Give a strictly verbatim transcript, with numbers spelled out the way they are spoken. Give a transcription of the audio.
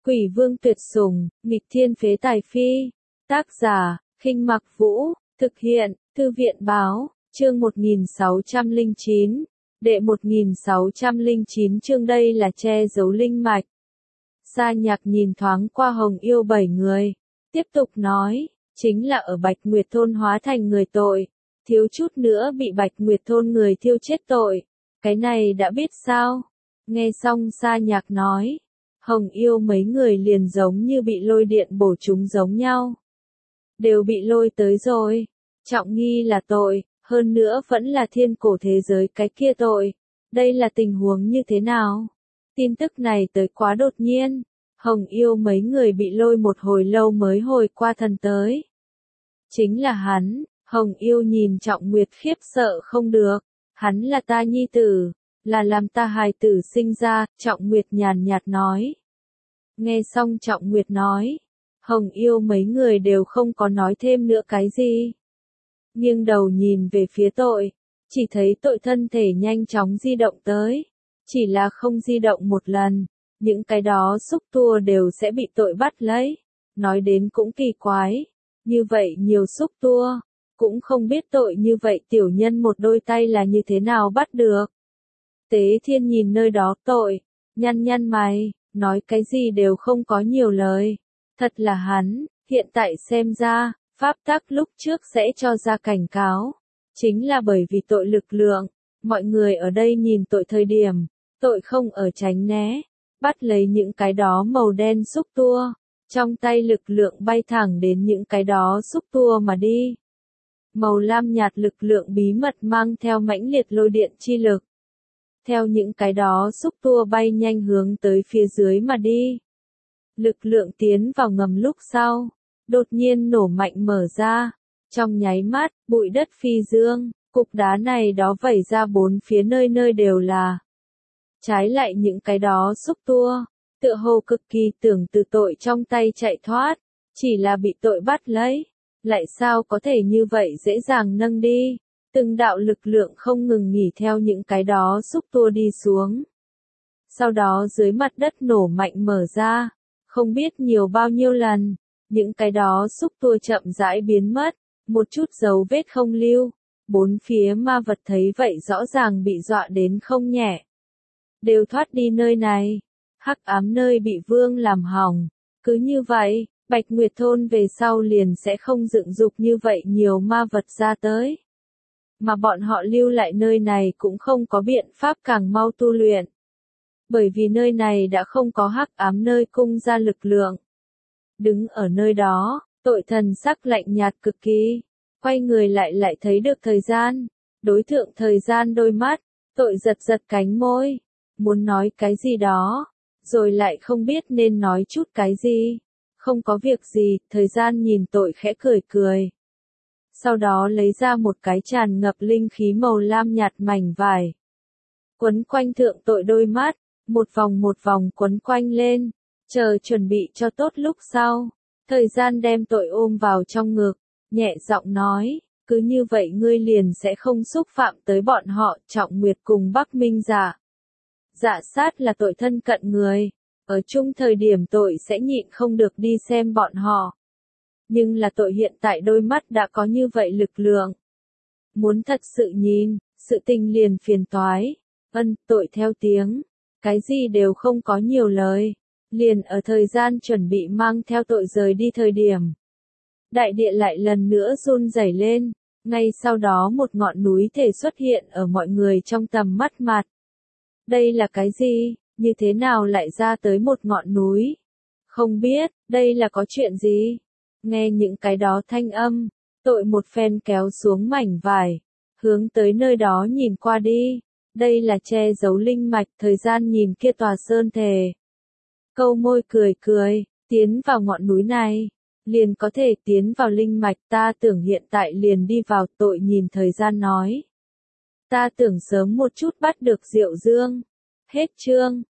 Quỷ vương tuyệt sủng, nghịch thiên phế tài phi. Tác giả, Khinh Mặc Vũ, thực hiện, Thư viện báo, chương một nghìn sáu trăm lẻ chín, đệ một nghìn sáu trăm lẻ chín chương đây là che giấu linh mạch. Sa Nhạc nhìn thoáng qua Hồng Yêu bảy người, tiếp tục nói, chính là ở Bạch Nguyệt Thôn hóa thành người tội, thiếu chút nữa bị Bạch Nguyệt Thôn người thiêu chết tội, cái này đã biết sao? Nghe xong Sa Nhạc nói, Hồng Yêu mấy người liền giống như bị lôi điện bổ chúng giống nhau. Đều bị lôi tới rồi, trọng nghi là tội, hơn nữa vẫn là thiên cổ thế giới cái kia tội. Đây là tình huống như thế nào? Tin tức này tới quá đột nhiên, Hồng Yêu mấy người bị lôi một hồi lâu mới hồi qua thần tới. Chính là hắn, Hồng Yêu nhìn Trọng Nguyệt khiếp sợ không được, hắn là ta nhi tử, là làm ta hài tử sinh ra, Trọng Nguyệt nhàn nhạt nói. Nghe xong Trọng Nguyệt nói, Hồng Yêu mấy người đều không có nói thêm nữa cái gì. Nghiêng đầu nhìn về phía tội, chỉ thấy tội thân thể nhanh chóng di động tới, chỉ là không di động một lần, những cái đó xúc tua đều sẽ bị tội bắt lấy. Nói đến cũng kỳ quái, như vậy nhiều xúc tua, cũng không biết tội như vậy tiểu nhân một đôi tay là như thế nào bắt được. Tế Thiên nhìn nơi đó tội, nhăn nhăn mày, nói cái gì đều không có nhiều lời. Thật là hắn, hiện tại xem ra, pháp tắc lúc trước sẽ cho ra cảnh cáo. Chính là bởi vì tội lực lượng, mọi người ở đây nhìn tội thời điểm, tội không ở tránh né, bắt lấy những cái đó màu đen xúc tua, trong tay lực lượng bay thẳng đến những cái đó xúc tua mà đi. Màu lam nhạt lực lượng bí mật mang theo mãnh liệt lôi điện chi lực. Theo những cái đó xúc tua bay nhanh hướng tới phía dưới mà đi. Lực lượng tiến vào ngầm lúc sau, đột nhiên nổ mạnh mở ra, trong nháy mắt, bụi đất phi dương, cục đá này đó vẩy ra bốn phía nơi nơi đều là. Trái lại những cái đó xúc tua, tựa hồ cực kỳ tưởng từ tội trong tay chạy thoát, chỉ là bị tội bắt lấy, lại sao có thể như vậy dễ dàng nâng đi. Từng đạo lực lượng không ngừng nghỉ theo những cái đó xúc tua đi xuống. Sau đó dưới mặt đất nổ mạnh mở ra, không biết nhiều bao nhiêu lần, những cái đó xúc tua chậm rãi biến mất, một chút dấu vết không lưu. Bốn phía ma vật thấy vậy rõ ràng bị dọa đến không nhẹ. Đều thoát đi nơi này, hắc ám nơi bị vương làm hỏng. Cứ như vậy, Bạch Nguyệt Thôn về sau liền sẽ không dựng dục như vậy nhiều ma vật ra tới. Mà bọn họ lưu lại nơi này cũng không có biện pháp càng mau tu luyện. Bởi vì nơi này đã không có hắc ám nơi cung ra lực lượng. Đứng ở nơi đó, tội thần sắc lạnh nhạt cực kỳ, quay người lại lại thấy được thời gian, đối thượng thời gian đôi mắt, tội giật giật cánh môi, muốn nói cái gì đó, rồi lại không biết nên nói chút cái gì. Không có việc gì, thời gian nhìn tội khẽ cười cười. Sau đó lấy ra một cái tràn ngập linh khí màu lam nhạt mảnh vải. Quấn quanh thượng tội đôi mắt, một vòng một vòng quấn quanh lên, chờ chuẩn bị cho tốt lúc sau. Thời gian đem tội ôm vào trong ngực, nhẹ giọng nói, cứ như vậy ngươi liền sẽ không xúc phạm tới bọn họ. Trọng Nguyệt cùng Bắc Minh Dạ. Dạ sát là tội thân cận người, ở chung thời điểm tội sẽ nhịn không được đi xem bọn họ. Nhưng là tội hiện tại đôi mắt đã có như vậy lực lượng. Muốn thật sự nhìn, sự tình liền phiền toái. Ân, tội theo tiếng, cái gì đều không có nhiều lời. Liền ở thời gian chuẩn bị mang theo tội rời đi thời điểm. Đại địa lại lần nữa run rẩy lên, ngay sau đó một ngọn núi thể xuất hiện ở mọi người trong tầm mắt mặt. Đây là cái gì, như thế nào lại ra tới một ngọn núi? Không biết, đây là có chuyện gì? Nghe những cái đó thanh âm, tội một phen kéo xuống mảnh vải, hướng tới nơi đó nhìn qua đi. Đây là che giấu linh mạch, thời gian nhìn kia tòa sơn thể. Câu môi cười cười, tiến vào ngọn núi này, liền có thể tiến vào linh mạch. Ta tưởng hiện tại liền đi vào. Tội nhìn thời gian nói. Ta tưởng sớm một chút bắt được Diệu Dương. Hết chương.